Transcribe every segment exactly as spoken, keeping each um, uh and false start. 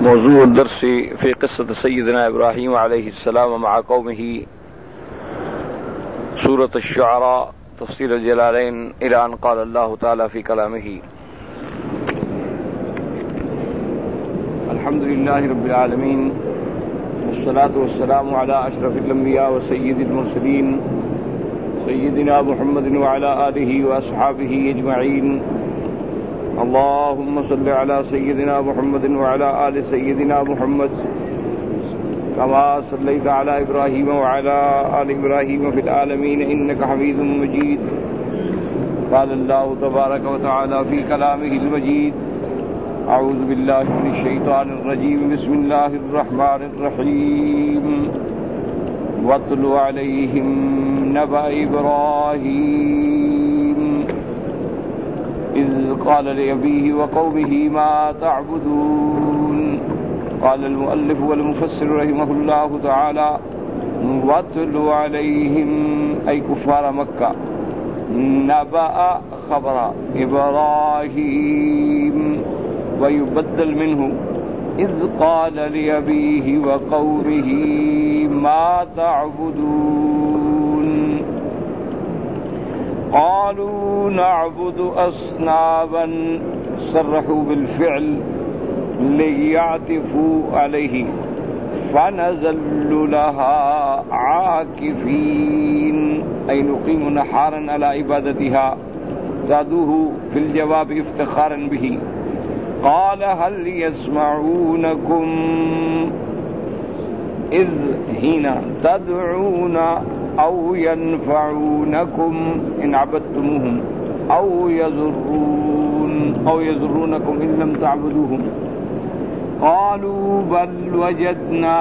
موضوع الدرس في قصة سيدنا إبراهيم عليه السلام مع قومه سورة الشعراء تفسير الجلالين إلى أن قال الله تعالى في كلامه: الحمد لله رب العالمين والصلاة والسلام على أشرف الأنبياء وسيد المرسلين سيدنا محمد وعلى آله وأصحابه أجمعين. اللهم صل على سيدنا محمد وعلى آل سيدنا محمد كما صليت على إبراهيم وعلى آل إبراهيم في العالمين إنك حميد مجيد. قال الله تبارك وتعالى في كلامه المجيد: أعوذ بالله من الشيطان الرجيم. بسم الله الرحمن الرحيم. واتل عليهم نبأ إبراهيم إذ قال لأبيه وقومه ما تعبدون. قال المؤلف والمفسر رحمه الله تعالى: واتل عليهم أي كفار مكة، نبأ خبر إبراهيم، ويبدل منه إذ قال لأبيه وقومه ما تعبدون. قالوا نعبد أصناما، صرحوا بالفعل ليعطفوا عليه، فنزل لها عاكفين أي نقيم نحارا على عبادتها. زادوه في الجواب افتخارا به. قال هل يسمعونكم إذ هنا تدعون أو ينفعونكم إن عبدتموهم أو يضرون أو يضرونكم إن لم تعبدوهم. قالوا بل وجدنا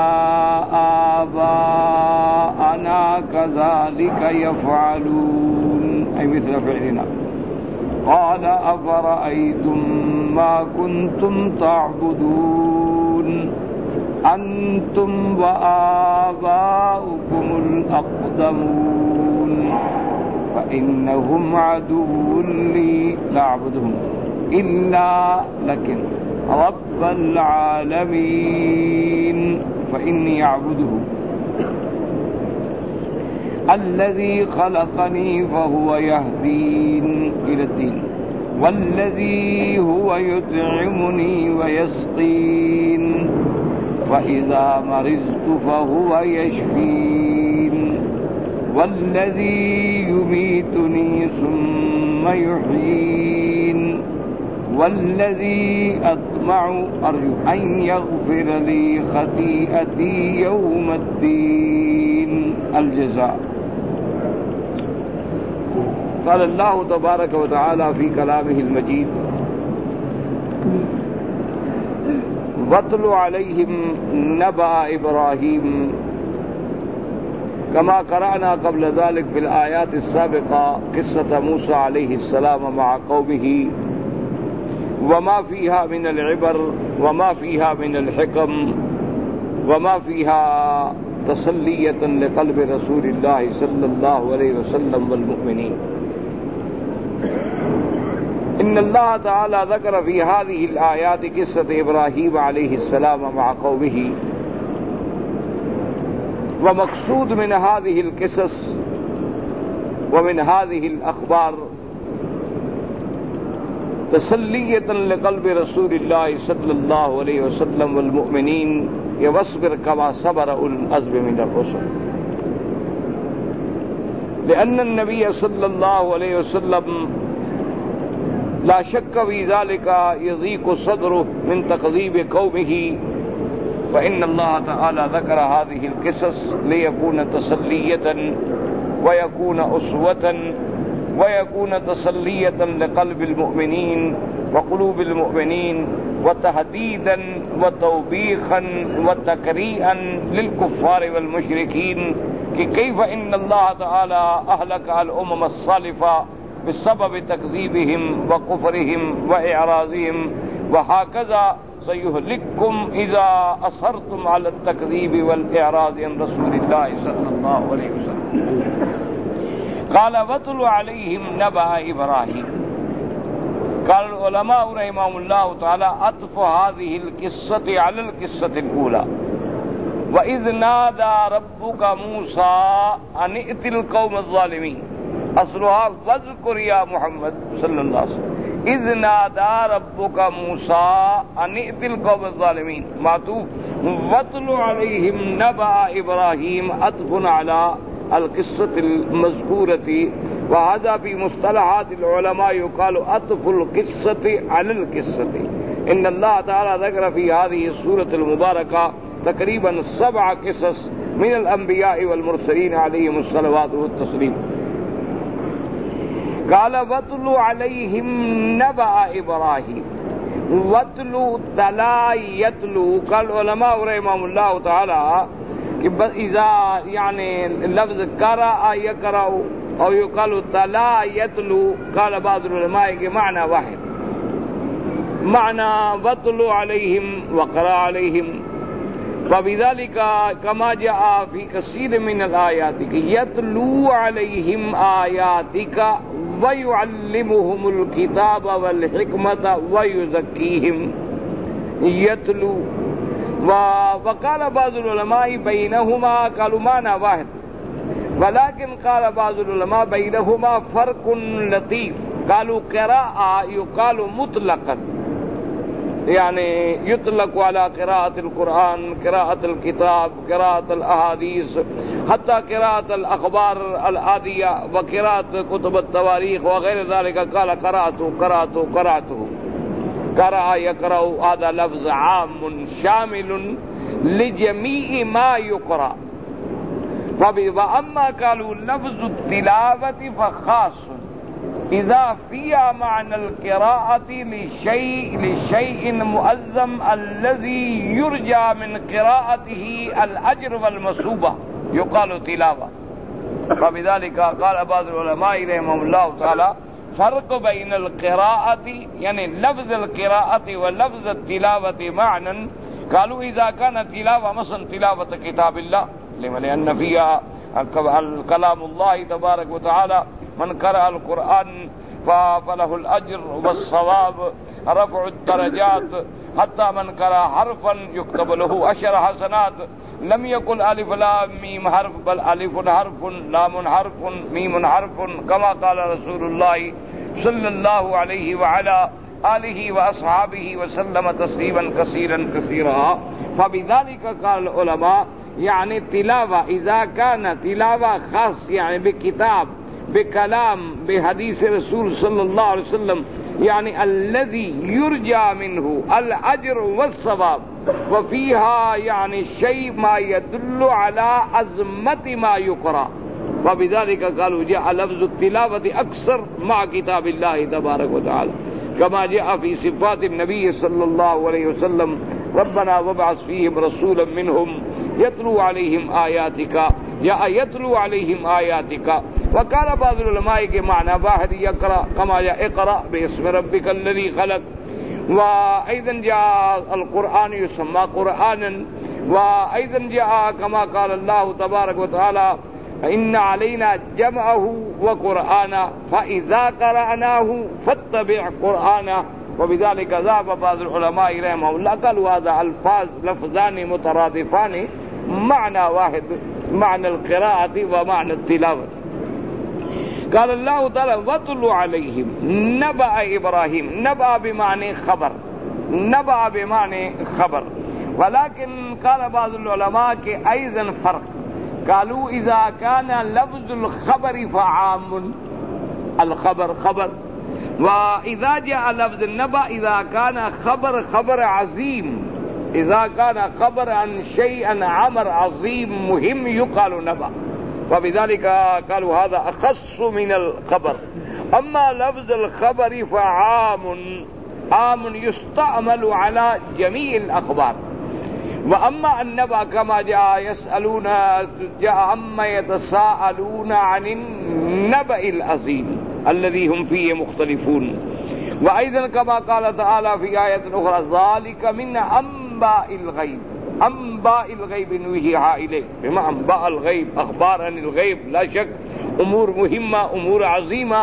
آباءنا كذلك يفعلون أي مثل فعلنا. قال أفرأيتم ما كنتم تعبدون أنتم وآباؤكم الأقدمون فإنهم عدو لي لا أعبدهم إلا لكن رب العالمين فإني أعبده. الذي خلقني فهو يهدين إلى الدين، والذي هو يطعمني ويسقين، فإذا مرضت فهو يشفين، والذي يميتني ثم يحيين، والذي أطمع أرجو أن يغفر لي خطيئتي يوم الدين الجزاء. قال الله تبارك وتعالى في كلامه المجيد: واتل عليهم نبأ إبراهيم، كما قرأنا قبل ذلك في الآيات السابقة قصة موسى عليه السلام مع قومه وما فيها من العبر وما فيها من الحكم وما فيها تسلية لقلب رسول الله صلى الله عليه وسلم والمؤمنين. إن الله تعالى ذكر في هذه الآيات قصة إبراهيم عليه السلام مع قومه، ومقصود من هذه القصص ومن هذه الأخبار تسلية لقلب رسول الله صلى الله عليه وسلم والمؤمنين واصبر كما صبر أولو العزم من الرسل، لأن النبي صلى الله عليه وسلم لا شك في ذلك يضيق صدره من تكذيب قومه، فإن الله تعالى ذكر هذه القصص ليكون تسلية ويكون أسوة ويكون تسلية لقلب المؤمنين وقلوب المؤمنين، وتهديدا وتوبيخا وتكريئا للكفار والمشركين کہ كيف إن الله تعالى أهلك الأمم السالفة بسبب تكذيبهم وكفرهم وإعراضهم، وهكذا سيهلككم إذا أصرتم على التكذيب والإعراض عن رسول الله صلى الله عليه وسلم. قال واتل عليهم نبأ إبراهيم. قال العلماء رحمهم الله تعالى عطف هذه القصة على القصة الأولى وإذ نادى ربك موسى أن ائت القوم الظالمين أصلها واذكر يا محمد صلى الله عليه وسلم إذ نادى ربك موسى أن ائت القوم الظالمين معطوف واتل عليهم نبأ إبراهيم عطف على القصة المذكورة وهذا في مصطلحات العلماء يقال عطف القصة على القصة. إن الله تعالى ذكر في هذه السورة المباركة تقريبا سبع قصص من الأنبياء والمرسلين عليهم الصلوات والتسليم. قال واتل عليهم نبأ إبراهيم واتلو تلا يتلو. قال العلماء رحمهم الله تعالى إذا يعني لفظ قرأ يقرأ أو يقال تلا يتلو قال بعض العلماء کے معنى واحد معنى واتلو عليهم وقرأ عليهم. وبذلك كما جاء في كثير من الآيات يتلو عليهم آياتك ويعلمهم الكتاب والحكمة ويزكيهم يتلو. وقال بعض العلماء بينهما قالوا معنى واحد ولكن قال بعض العلماء بينهما فرق لطيف. قالوا قراءة يقال مطلقا يعني يطلق على قراءة القرآن قراءة الكتاب قراءة الأحاديث حتى قراءة الأخبار العادية وقراءة كتب التواريخ وغير ذلك. قال قرأته قرأته قرأته قرأ يقرأ هذا لفظ عام شامل لجميع ما يقرأ. وأما قالوا لفظ التلاوة فخاص إذا فيها معنى القراءة لشيء لشيء مؤذم الذي يرجى من قراءته الأجر والمثوبة يقال تلاوة. فبذلك قال بعض العلماء رحمهم الله تعالى فرق بين القراءة يعني لفظ القراءة ولفظ التلاوة معنى. قالوا إذا كانت تلاوة مثلا تلاوة كتاب الله لأن فيها كلام الله تبارك وتعالى من قرأ القرآن فله الأجر والصواب رفع الدرجات حتى من قرأ حرفا يكتب له عشر حسنات. لم يقل ألف لام ميم حرف بل ألف حرف لام حرف ميم حرف كما قال رسول الله صلى الله عليه وعلى آله وأصحابه وسلم تسليما كثيرا كثيرا. فبذلك قال العلماء يعني تلاوة إذا كان تلاوة خاص يعني بكتاب بكلام بحديث رسول صلى الله عليه وسلم يعني الذي يرجى منه الأجر والثواب وفيها يعني شيء ما يدل على عظمة ما يقرأ. وبذلك قالوا جاء لفظ التلاوة أكثر مع كتاب الله تبارك وتعالى كما جاء في صفات النبي صلى الله عليه وسلم ربنا وابعث فيهم رسولا منهم يتلو عليهم آياتك جاء يتلو عليهم آياتك. وقال بعض العلماء کے معنى واحد يقرأ كما جاء اقرأ باسم ربك الذي خلق. وأيضا جاء القرآن يسمى قرآنا. وأيضا جاء كما قال الله تبارك وتعالى إن علينا جمعه وقرآنا فإذا قرأناه فاتبع قرآنا. وبذلك ذهب بعض العلماء رحمهم الله قالوا هذا الفاظ لفظان مترادفان معنى واحد معنى القراءة ومعنى التلاوة. قال الله تعالى واتل عليهم نبأ إبراهيم. نبأ بمعنى خبر نبأ بمعنى خبر. ولكن قال بعض العلماء کہ أيضا فرق. قالوا إذا كان لفظ الخبر فعام الخبر خبر وإذا جاء لفظ النبأ إذا كان خبر خبر عظيم إذا كان خبر عن شيء عمر عظيم مهم يقال نبأ. وبذلك قالوا هذا أخص من الخبر. أما لفظ الخبر فعام عام يستعمل على جميع الأخبار. وأما النبأ كما جاء يسألون جاء عما يتساءلون عن النبأ العظيم الذي هم فيه مختلفون. وأيضا كما قال تعالى في آية أخرى ذلك من أنباء الغيب. أنباء الغيب نوحيها إليك بما أنباء الغيب أخبار عن الغيب لا شك أمور مهمة أمور عظيمة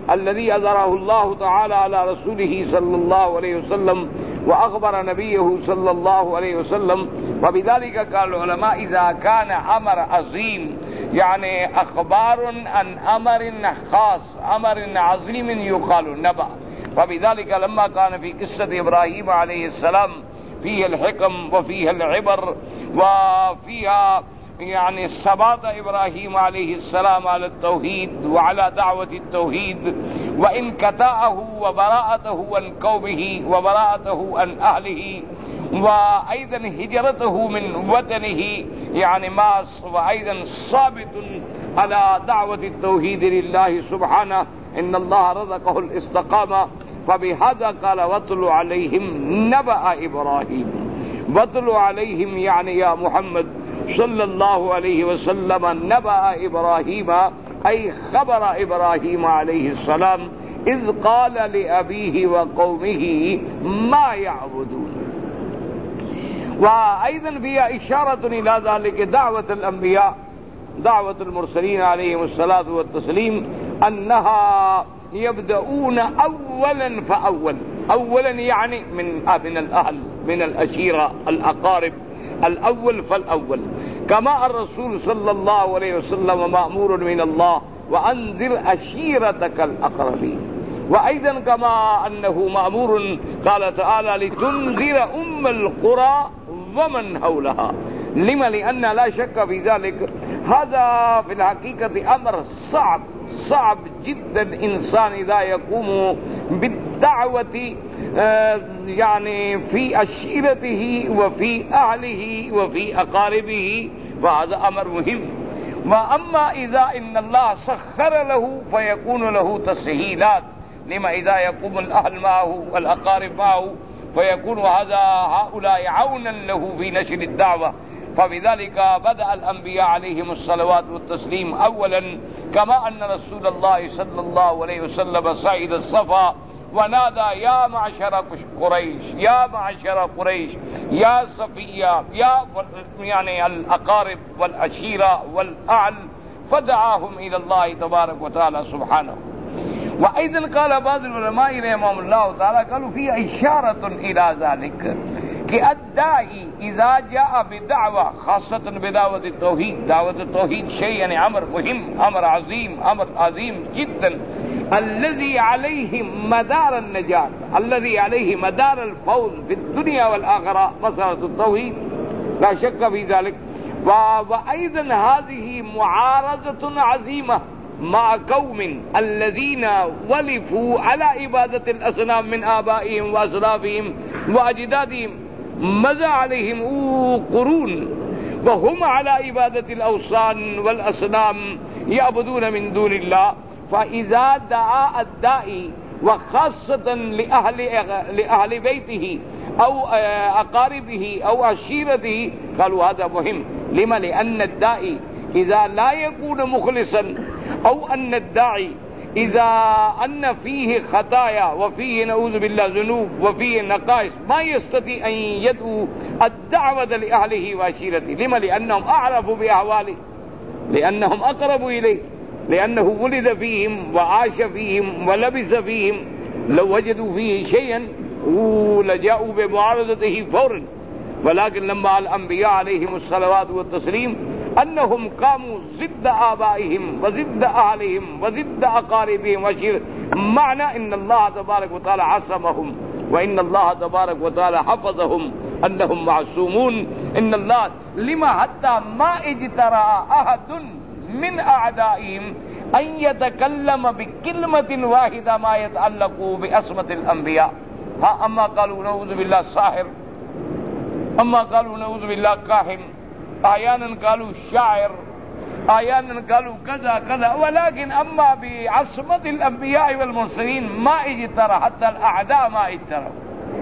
الذي أظهره الله تعالى على رسوله صلى الله عليه وسلم وأخبر نبيه صلى الله عليه وسلم. وبذلك قال العلماء إذا كان أمر عظيم يعني أخبار عن أمر خاص أمر عظيم يقال نبأ. فبذلك لما كان في قصة إبراهيم عليه السلام فيه الحكم وفيه العبر وفيها يعني ثبات إبراهيم عليه السلام على التوحيد وعلى دعوة التوحيد وإنكتاءه وبراءته عن قومه وبراءته عن أهله وأيضا هجرته من وطنه يعني ما وأيضا ثابت على دعوة التوحيد لله سبحانه إن الله رزقه الاستقامة. فبهذا قال واتل عليهم نبأ إبراهيم. واتل عليهم يعني يا محمد صلى الله عليه وسلم نبأ إبراهيم أي خبر إبراهيم عليه السلام إذ قال لأبيه وقومه ما يعبدون. وأيضا فيها إشارة إلى ذلك دعوة الأنبياء دعوة المرسلين عليهم الصلاة والتسليم أنها يبدأون أولا فأول. أولا يعني من من الأهل من الأشيرة الأقارب الأول فالأول. كما الرسول صلى الله عليه وسلم مأمور من الله وأنذر أشيرتك الأقربين. وأيضا كما أنه مأمور قال تعالى لتنذر أم القرى ومن حولها. لما؟ لأن لا شك في ذلك هذا في الحقيقة أمر صعب صعب جدا. إنسان إذا يقوم بالدعوة يعني في عشيرته وفي أهله وفي أقاربه فهذا أمر مهم. وأما إذا إن الله سخر له فيكون له تسهيلات. لما؟ إذا يقوم الأهل معه والأقارب معه فيكون هذا هؤلاء عونا له في نشر الدعوة. فبذلك بدأ الأنبياء عليهم الصلوات والتسليم أولا كما أن رسول الله صلى الله عليه وسلم صعد الصفا ونادى يا معشر قريش يا معشر قريش يا صفية يا يعني الأقارب والعشيرة والأهل فدعاهم إلى الله تبارك وتعالى سبحانه. وأيضا قال بعض العلماء رحمهم الله تعالى قالوا فيه إشارة إلى ذلك کہ الداعی اذا جاء بدعوة خاصة بدعوة التوحيد. دعوة التوحيد شيء يعني أمر مهم أمر عظيم أمر عظيم جدا الذي عليه مدار النجاة الذي عليه مدار الفوز في الدنيا والآخرة مسألة التوحيد لا شك في ذلك. وأيضا هذه معارضة عظيمة مع قوم الذين ولفوا على عبادة الأصنام من آبائهم وأسلافهم وأجدادهم مضى عليهم قرون وهم على عبادة الأوثان والأصنام يعبدون من دون الله. فإذا دعا الداعي وخاصة لأهل لأهل بيته أو أقاربه أو عشيرته قالوا هذا مهم. لما؟ لأن الداعي إذا لا يكون مخلصا أو أن الداعي إذا أن فيه خطايا وفيه نعوذ بالله ذنوب وفيه نقائص ما يستطيع أن يدعو الدعوة لأهله وعشيرته. لما؟ لأنهم أعرفوا بأحواله لأنهم أقربوا إليه لأنه ولد فيهم وعاش فيهم ولبس فيهم. لو وجدوا فيه شيئا لجاءوا بمعارضته فورا. ولكن لما الأنبياء عليهم الصلوات والتسليم أنهم قاموا ضد آبائهم وضد أهلهم وضد أقاربهم وشير معنى إن الله تبارك وتعالى عصمهم وإن الله تبارك وتعالى حفظهم أنهم معصومون. إن الله لما حتى ما اجترأ أحد من أعدائهم أن يتكلم بكلمة واحدة ما يتعلق بأسمة الأنبياء. ها أما قالوا نعوذ بالله ساحر أما قالوا نعوذ بالله كاهن أحيانا قالوا شاعر أحيانا قالوا كذا كذا. ولكن أما بعصمة الأنبياء والمرسلين ما اجترى حتى الأعداء ما اجتروا.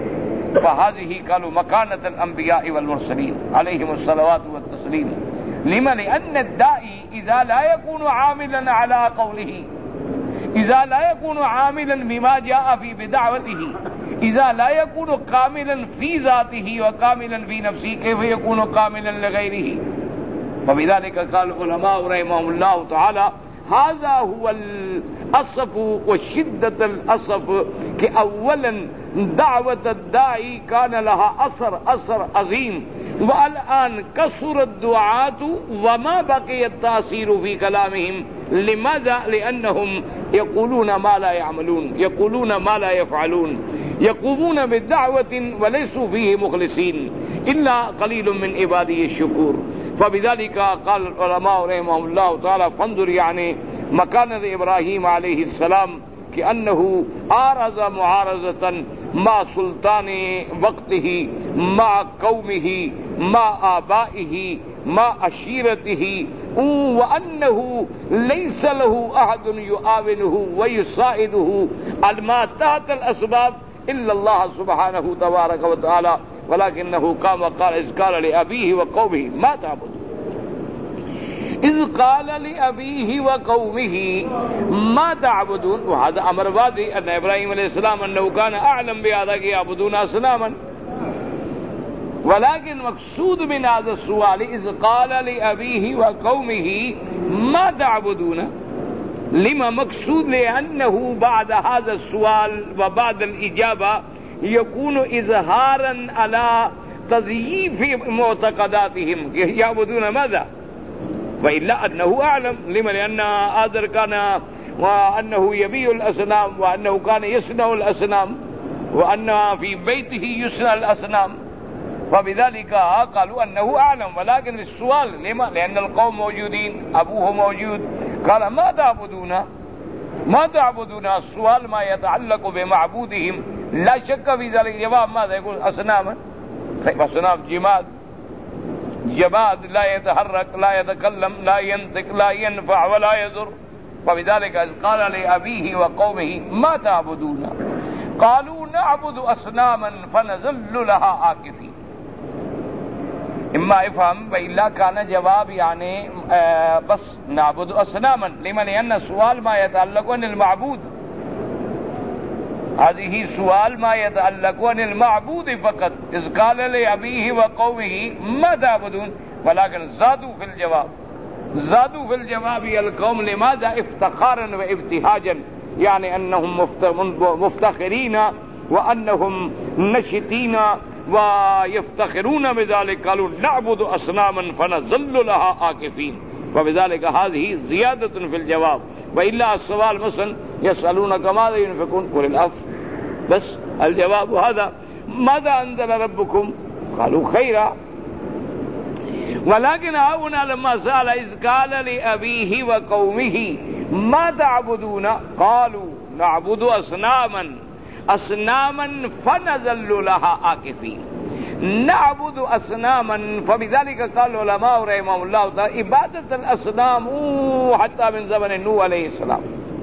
فهذه قالوا مكانة الأنبياء والمرسلين عليهم الصلوات والتسليم. لما؟ لأن الداعي إذا لا يكون عاملا على قوله إذا لا يكون عاملا بما جاء في بدعوته إذا لا يكون كاملا في ذاته وكاملا في نفسه كيف يكون كاملا لغيره؟ وبذلك قال العلماء رحمهم الله تعالى هذا هو اسف وشدة الاسف کہ اولا دعوت الداعی كان لها اثر اثر عظیم، والآن كثر الدعاة وما بقي التأثير في كلامهم. لماذا؟ لأنهم يقولون ما لا يعملون، يقولون ما لا يفعلون، يقومون بالدعوة وليسوا فيه مخلصين إلا قليل من عباده الشكور. فبذلك قال العلماء رحمهم الله تعالى فانظر يعني مكانة إبراهيم عليه السلام كأنه عارض معارضة مع سلطان وقته مع قومه مع آبائه مع عشيرته، وأنه ليس له أحد يعاونه ويساعده ما تحت الأسباب إلا الله سبحانه تبارك وتعالى، ولكنه قام قال إذ قال لأبيه وقومه ما تعبدون، إذ قال لأبيه وقومه ما تعبدون. وهذا أمر واضح أن إبراهيم عليه السلام أنه كان أعلم بهذا يعبدون أصناما، ولكن مقصود من هذا السؤال إذ قال لأبيه وقومه ما تعبدون، لما مقصود؟ لأنه بعد هذا السؤال وبعد الإجابة يكون إظهارا على تزييف معتقداتهم يعبدون ماذا؟ وإلا أنه أعلم. لما؟ لأن آذر كان وأنه يبيع الأصنام، وأنه كان يصنع الأصنام، وأن في بيته يصنع الأصنام، فبذلك قالوا أنه أعلم. ولكن السؤال لما؟ لأن القوم موجودين، أبوه موجود، قال ما تعبدون ما تعبدون. السؤال ما يتعلق بمعبودهم، لا شك في ذلك. جواب ماذا يقول؟ أصناما. أصنام جماد جماد لا يتحرك لا يتكلم لا ينطق لا ينفع ولا يضر. فبذلك إذ قال لأبيه وقومه ما تعبدون قالوا نعبد أصناما فنظل لها عاكفين. إما افهم وإلا كان جواب يعني آه بس نعبد أصناما. لما؟ لأن السؤال ما يتعلق عن المعبود، هذه سؤال ما يتعلق عن المعبود فقط. إذ قال لأبيه وقومه ما تعبدون، ولكن زادوا في الجواب زادوا في الجواب القوم. لماذا؟ افتخارا وابتهاجا، يعني أنهم مفتخرين وأنهم نشطين ويفتخرون بذلك. قالوا نعبد أصناما فنظل لها عاكفين. وبذلك هذه زيادة في الجواب. وإلا السؤال مثلا يسألونك ماذا ينفقون قل العفو، بس الجواب هذا. ماذا أنزل ربكم؟ قالوا خيرا. ولكن هنا لما سأل إذ قال لأبيه وقومه ما تعبدون قالوا نعبد أصناما أصناما فنظل لها عاكفين. نعبد أصناما. فبذلك قال العلماء رحمهم الله تعالى عبادة الأصنام حتى من زمن نوح عليه السلام،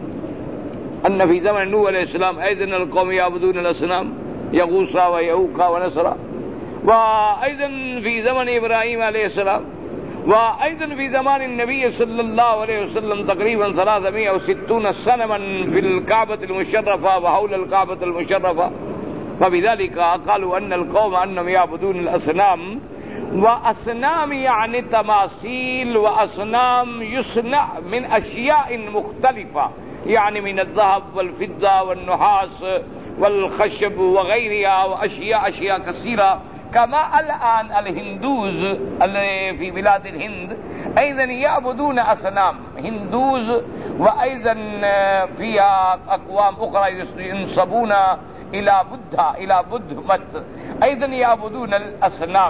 أن في زمن نوح عليه السلام أيضا القوم يعبدون الأصنام يغوص ويعوق ونسرا، وأيضا في زمن إبراهيم عليه السلام، وأيضا في زمان النبي صلى الله عليه وسلم تقريبا ثلاثمائة وستين صنما في الكعبة المشرفة وحول الكعبة المشرفة. فبذلك قالوا أن القوم أنهم يعبدون الأصنام، وأصنام يعني تماثيل، وأصنام يصنع من أشياء مختلفة، يعني من الذهب والفضة والنحاس والخشب وغيرها، وأشياء أشياء كثيرة. كما الآن الهندوز اللي في بلاد الهند أيضا يعبدون أصنام هندوز، وأيضا فيها أقوام أخرى ينسبون إلى بوذا إلى بودهمت، أيضا يعبدون الأصنام.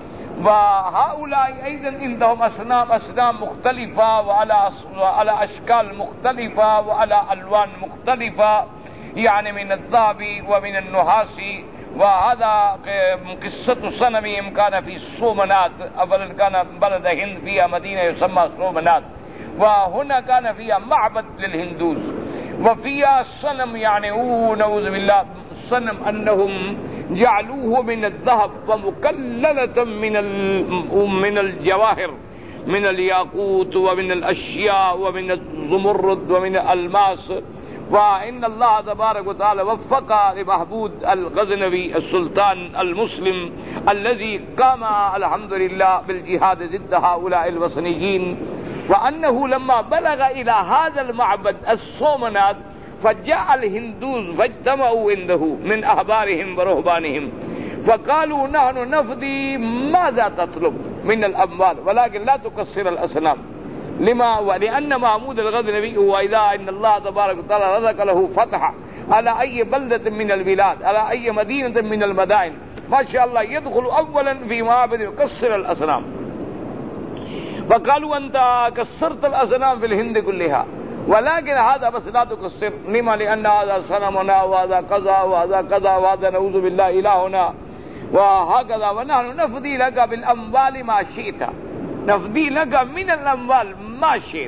وهؤلاء أيضا عندهم أصنام أصنام مختلفة وعلى على أشكال مختلفة وعلى ألوان مختلفة، يعني من الذهب ومن النحاس. وهذا قصة صنمهم كان في سومنات. أولا كان بلد هند فيها مدينة يسمى سومنات، وهنا كان فيها معبد للهندوز، وفيها صنم يعني هو نعوذ بالله الصنم أنهم جعلوه من الذهب ومكللة من من الجواهر، من الياقوت ومن الأشياء ومن الزمرد ومن الألماس. وإن الله تبارك وتعالى وفق لمحمود الغزنوي السلطان المسلم الذي قام الحمد لله بالجهاد ضد هؤلاء الوثنيين، وأنه لما بلغ إلى هذا المعبد الصومنات فجاء الهندوز فاجتمعوا عنده من أحبارهم ورهبانهم فقالوا نحن نفدي ماذا تطلب من الأموال ولكن لا تكسر الأصنام. لما؟ ولأن محمود الغزنوي هو إذا إن الله تبارك وتعالى رزق له فتح على أي بلدة من البلاد على أي مدينة من المدائن ما شاء الله يدخل أولا في معابد يكسر الأصنام. فقالوا أنت كسرت الأصنام في الهند كلها ولكن هذا بس لا تكسر. لما؟ لأن هذا صنمنا وهذا كذا وهذا كذا وهذا نعوذ بالله إلهنا وهكذا ونحن نفدي لك بالأموال ما شئت نفدي لك من الأموال ما شئت.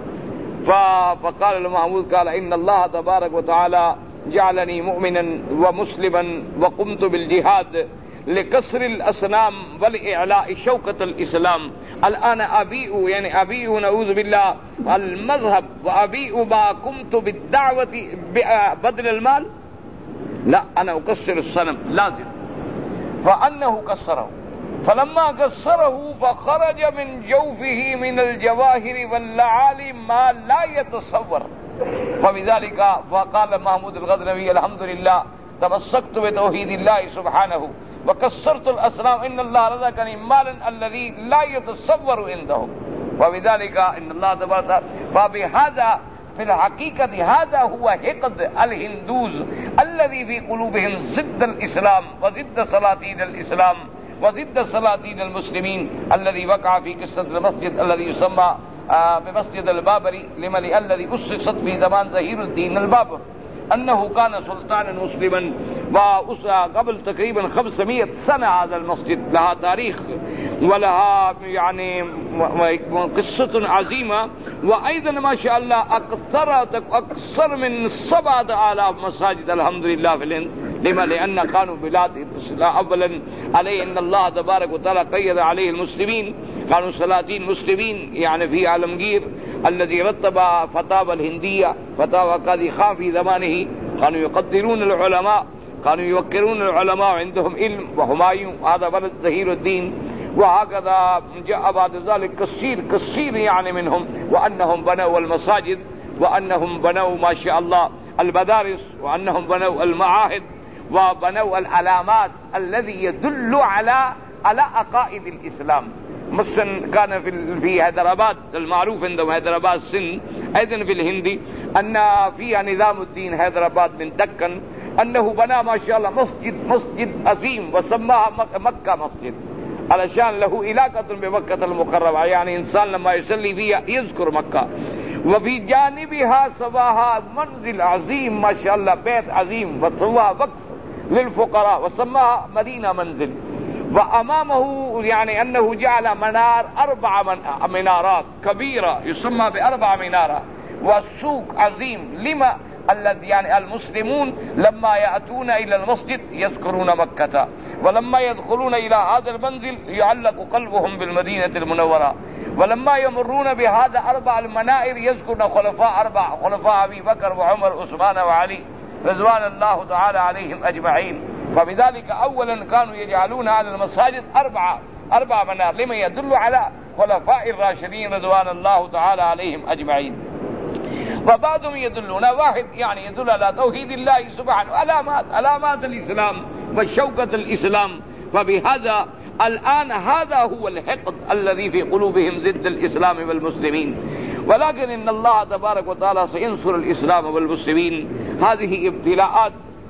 فقال المحمود قال إن الله تبارك وتعالى جعلني مؤمنا ومسلما وقمت بالجهاد لكسر الأصنام ولإعلاء شوكة الإسلام. الآن أبيء يعني أبيء نعوذ بالله المذهب وأبيء ما قمت بالدعوة بدل المال. لا أنا أكسر الصنم لازم. فأنه كسره فلما كسره فخرج من جوفه من الجواهر واللعالي ما لا يتصور. فبذلك فقال محمود الغزنوي الحمد لله تمسكت بتوحيد الله سبحانه وكسرت الأصنام إن الله رزقني مالا الذي لا يتصور عندهم. وبذلك إن الله تبارك وتعالى فبهذا في الحقيقة هذا هو حقد الهندوز الذي في قلوبهم ضد الإسلام وضد سلاطين الإسلام وضد سلاطين المسلمين الذي وقع في قصة المسجد الذي يسمى بمسجد البابري لمن الذي أسست في زمان ظهير الدين البابر أنه كان سلطانا مسلما وقبل تقريبا خمسمائة سنة. هذا المسجد لها تاريخ ولها يعني قصة عظيمة وأيضا ما شاء الله أكثر أكثر من سبعة آلاف مساجد الحمد لله في الهند. لما؟ لأن كانوا بلاد أولا عليه إن الله تبارك وتعالى قيد عليه المسلمين كانوا سلاطين مسلمين يعني في عالمگير الذي رتب فتاوى الهندية فتاوى قاضي خان في زمانه كانوا يقدرون العلماء كانوا يوقرون العلماء عندهم علم وهمايون هذا بلد ظهير الدين. وهكذا جاء بعد ذلك كثير كثير يعني منهم وأنهم بنوا المساجد وأنهم بنوا ما شاء الله المدارس وأنهم بنوا المعاهد وبنوا العلامات الذي يدل على على عقائد الإسلام. مثلا كان في في حيدرآباد المعروف عندهم حيدرآباد سن أيضا في الهندي أن فيها نظام الدين حيدرآباد من دكن أنه بنى ما شاء الله مسجد مسجد عظيم وسماها مكة مسجد علشان له علاقة بمكة المكرمة يعني إنسان لما يصلي فيها يذكر مكة. وفي جانبها سواها منزل عظيم ما شاء الله بيت عظيم وسواها وقف للفقراء وسماها مدينة منزل. وأمامه يعني أنه جعل منار أربع من منارات كبيرة يسمى بأربع منارة والسوق عظيم. لما؟ الذي يعني المسلمون لما يأتون إلى المسجد يذكرون مكة ولما يدخلون إلى هذا المنزل يعلق قلبهم بالمدينة المنورة ولما يمرون بهذا أربع المنائر يذكرون خلفاء أربع خلفاء أبي بكر وعمر وعثمان وعلي رضوان الله تعالى عليهم أجمعين. فبذلك أولا كانوا يجعلون على المساجد أربعة أربع منار لما يدل على خلفاء الراشدين رضوان الله تعالى عليهم أجمعين. وبعضهم يدلون واحد يعني يدل على توحيد الله سبحانه علامات علامات الإسلام وشوكة الإسلام. فبهذا الآن هذا هو الحقد الذي في قلوبهم ضد الإسلام والمسلمين. ولكن إن الله تبارك وتعالى سينصر الإسلام والمسلمين. هذه ابتلاءات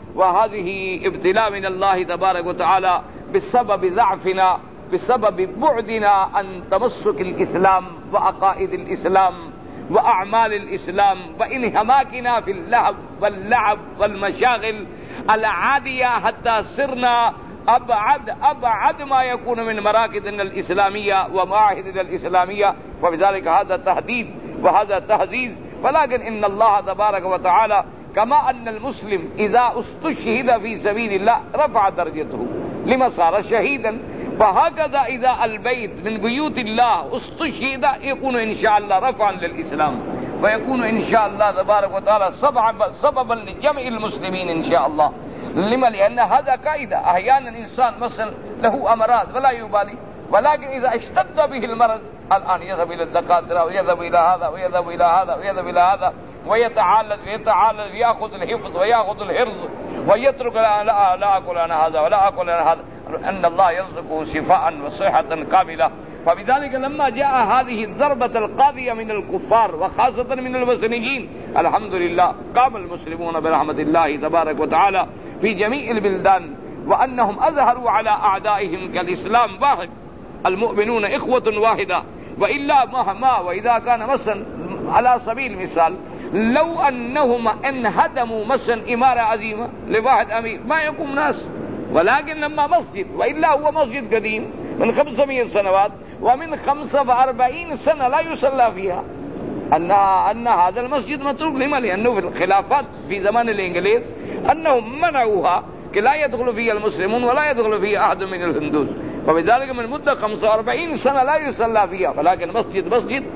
وهذه ابتلاء من الله تبارك وتعالى بسبب ضعفنا بسبب بعدنا عن تمسك الإسلام وعقائد الإسلام وأعمال الإسلام وانهماكنا في اللهو واللعب والمشاغل العادية حتى صرنا أبعد أبعد ما يكون من مراكزنا الإسلامية ومعاهدنا الإسلامية. وبذلك هذا تهديد وهذا تهديد. ولكن إن الله تبارك وتعالى كما أن المسلم إذا استشهد في سبيل الله رفع درجته لما صار شهيدا فهكذا إذا البيت من بيوت الله استشهد يكون إن شاء الله رفعا للإسلام ويكون إن شاء الله تبارك وتعالى سببا لجمع المسلمين إن شاء الله. لما؟ لأن هذا قاعدة. أحيانا إنسان مثلا له أمراض ولا يبالي ولكن إذا اشتد به المرض الآن يذهب إلى الدكاترة ويذهب إلى هذا ويذهب إلى هذا ويذهب إلى هذا ويتعالج ويتعالج ويأخذ الحفظ ويأخذ الحرز ويترك لا لا, لا أكل أنا هذا ولا أكل أنا هذا، أن الله يرزقه شفاء وصحة كاملة. فبذلك لما جاء هذه الضربة القاضية من الكفار وخاصة من الوثنيين، الحمد لله قام المسلمون برحمة الله تبارك وتعالى في جميع البلدان، وأنهم أظهروا على أعدائهم كالإسلام واحد، المؤمنون إخوة واحدة. وإلا مهما وإذا كان مثلا على سبيل المثال لو أنهم انهدموا مثلا إمارة عظيمة لواحد أمير ما يقوم ناس، ولكن لما مسجد، وإلا هو مسجد قديم من خمسمائة سنوات ومن خمسة وأربعين سنة لا يصلى فيها، أن أن هذا المسجد متروك. لما؟ لأنه في الخلافات في زمان الإنجليز أنهم منعوها لا يدخل فيها المسلمون ولا يدخل فيها أحد من الهندوس، فبذلك من مدة خمسة وأربعين سنة لا يصلى فيها، ولكن مسجد مسجد.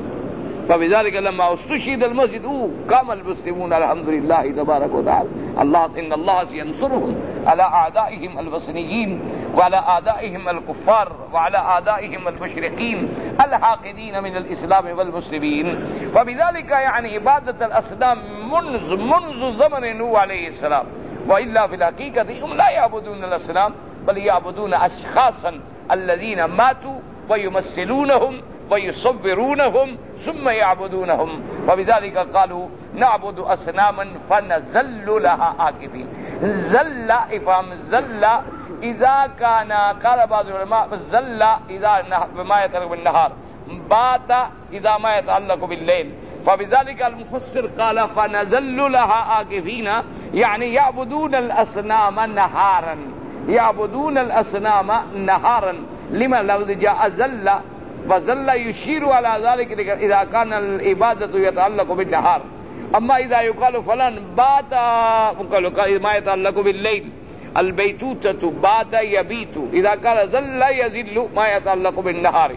فبذلك لما استشهد المسجد أوه قام المسلمون الحمد لله تبارك وتعالى. الله إن الله سينصرهم على أعدائهم الوثنيين وعلى أعدائهم الكفار وعلى أعدائهم المشركين الحاقدين من الإسلام والمسلمين. فبذلك يعني عبادة الأصنام منذ منذ زمن نوح عليه السلام، وإلا في الحقيقة هم لا يعبدون الأصنام بل يعبدون أشخاصا الذين ماتوا ويمثلونهم ويصورونهم ثم يعبدونهم. وبذلك قالوا نعبد أصناما فنزل لها عاكفين. زل إفهام زل إذا كان قال بعض العلماء زل إذا ما يتعلق بالنهار، بات إذا ما يتعلق بالليل. فبذلك المفسر قال فنزل لها عاكفين، يعني يعبدون الأصنام نهارا، يعبدون الأصنام نهارا. لما لو جاء زل فزل يشير على ذلك إذا كان العبادة يتعلق بالنهار. أما إذا يقال فلان بات ما يتعلق بالليل، البيتوتة بات يبيت، إذا قال زل يزل ما يتعلق بالنهار.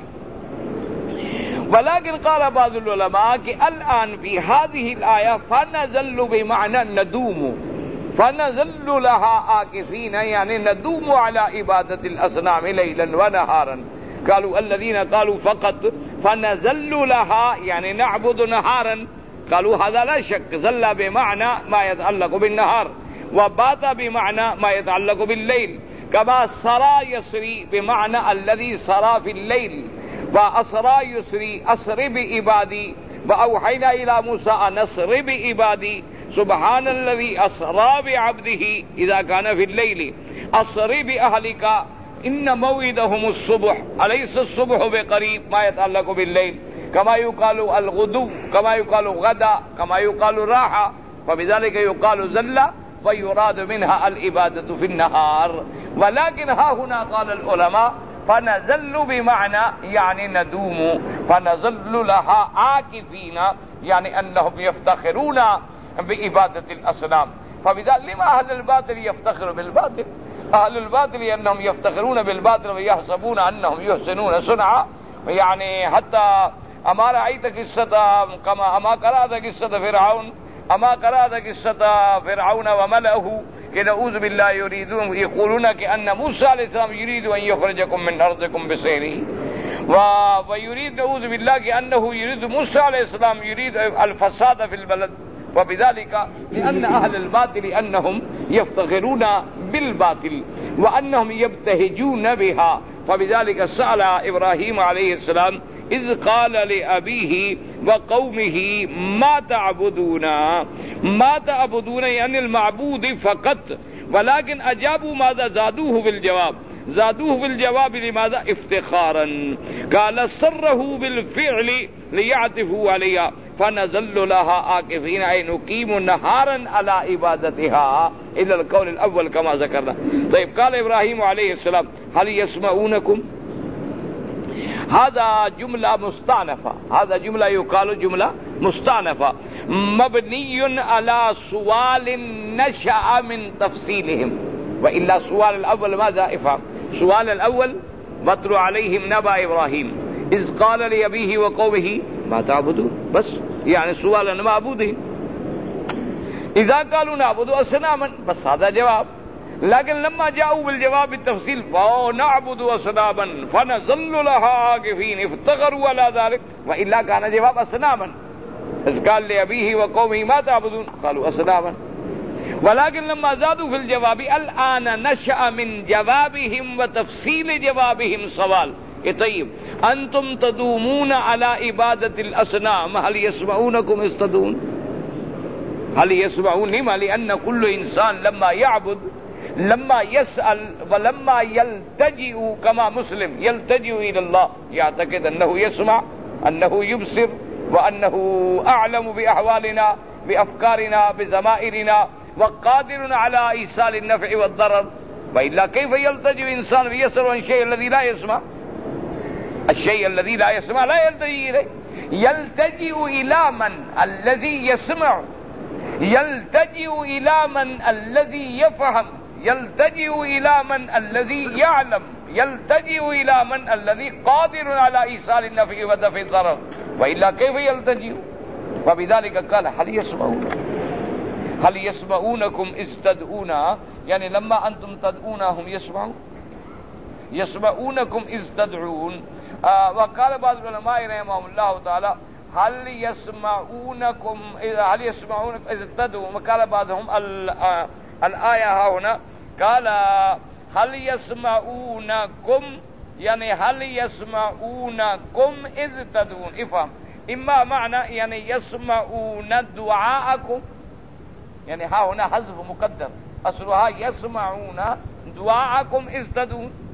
ولكن قال بعض العلماء الآن في هذه الآية فنزل بمعنى ندوم، فنزل لها عاكفين يعني ندوم على عبادة الأصنام ليلا ونهارا. قالوا الذين قالوا فقط فنزل لها يعني نعبد نهارا، قالوا هذا لا شك زل بمعنى ما يتعلق بالنهار، وبات بمعنى ما يتعلق بالليل، كما سرى يسري بمعنى الذي سرى في الليل، وأسرى يسري أسر بعبادي، وأوحينا إلى موسى أن أسر بعبادي سبحان الذي أسرى بعبده إذا كان في الليل، أسر بأهلك إن موعدهم الصبح، أليس الصبح بقريب ما يتعلق بالليل، كما يقال الغدو، كما يقال غدا، كما يقال راحة. فبذلك يقال زل ويراد منها العبادة في النهار. ولكن ها هنا قال العلماء فنزل بمعنى يعني ندوم، فنزل لها عاكفين يعني أنهم يفتخرون بعبادة الأصنام. فبذلك لما أهل الباطل يفتخر بالباطل؟ أهل الباطل أنهم يفتخرون بالباطل ويحسبون أنهم يحسنون صنعا. يعني حتى أما رأيت قصة كما أما قرأت قصة فرعون، أما قرأت قصة فرعون وملأه نعوذ بالله يريدون يقولون كأن موسى عليه السلام يريد أن يخرجكم من أرضكم بسحره، ويريد نعوذ بالله كأنه يريد موسى عليه السلام يريد الفساد في البلد. وبذلك لأن أهل الباطل أنهم يفتخرون بالباطل وأنهم يبتهجون بها. فبذلك سأل إبراهيم عليه السلام إذ قال لأبيه وقومه ما تعبدون، ما تعبدون يعني المعبود فقط، ولكن أجابوا ماذا زادوه في الجواب، زادوه في الجواب لماذا؟ افتخارا. قال سره بالفعل ليعطفوا عليها فنزل لها عاكفين أي نقيم نهارا على عبادتها إلى القول الأول كما ذكرنا. طيب قال إبراهيم عليه السلام هل يسمعونكم؟ هذا جملة مستأنفة، هذا جملة يقال جملة مستأنفة مبني على سؤال نشأ من تفصيلهم، وإلا السؤال الأول ماذا افهم؟ السؤال الأول واتل عليهم نبأ إبراهيم إذ قال لأبيه وقومه ما تعبدون، بس يعني السؤال أن معبودين. إذا قالوا نعبد أصناما بس هذا جواب. لیکن لما جاؤ بالجواب بالتفصیل فنعبد اصناما فنظل لها عاكفين افتقروا على ذلك والا كان جواب اصناما اذ قال لابيه وقومه ما تعبدون قالوا اصناما. ولكن لما زادوا في الجواب الآن نشأ من جوابهم وتفصيل جوابهم سوال. طيب أنتم تدومون على عبادة الأصنام هل يسمعونكم إذ تدعون؟ هل يسمعون؟ لما؟ لأن كل إنسان لما يعبد لما يسأل ولما يلتجئ كما مسلم يلتجئ إلى الله يعتقد أنه يسمع أنه يبصر وأنه أعلم بأحوالنا بأفكارنا بضمائرنا وقادر على إيصال النفع والضرر. وإلا كيف يلتجئ إنسان ويسأل عن الشيء الذي لا يسمع؟ الشيء الذي لا يسمع لا يلتجئ إليه. يلتجئ إلى من؟ الذي يسمع. يلتجئ إلى من؟ الذي يفهم. يلتجئ إلى من؟ الذي يعلم. يلتجئ إلى من؟ الذي قادر على إيصال النفع ودفع الضرر. وإلا كيف يلتجئ؟ وبذلك قال هل يسمعون هل يسمعونكم إذ تدعون، يعني لما أنتم تدعونهم يسمعون يسمعونكم إذ تدعون. آه وقال بعض العلماء رحمهم الله تعالى هل يسمعونكم هل يسمعونكم إذ تدعون. وقال بعضهم الآية هنا قال هل يسمعونكم يعني هل يسمعونكم إذ تدعون. افهم إما معنى يعني يسمعون دعاءكم، يعني ها هنا حذف مقدر، أصلها يسمعون دعاءكم إذ تدعون.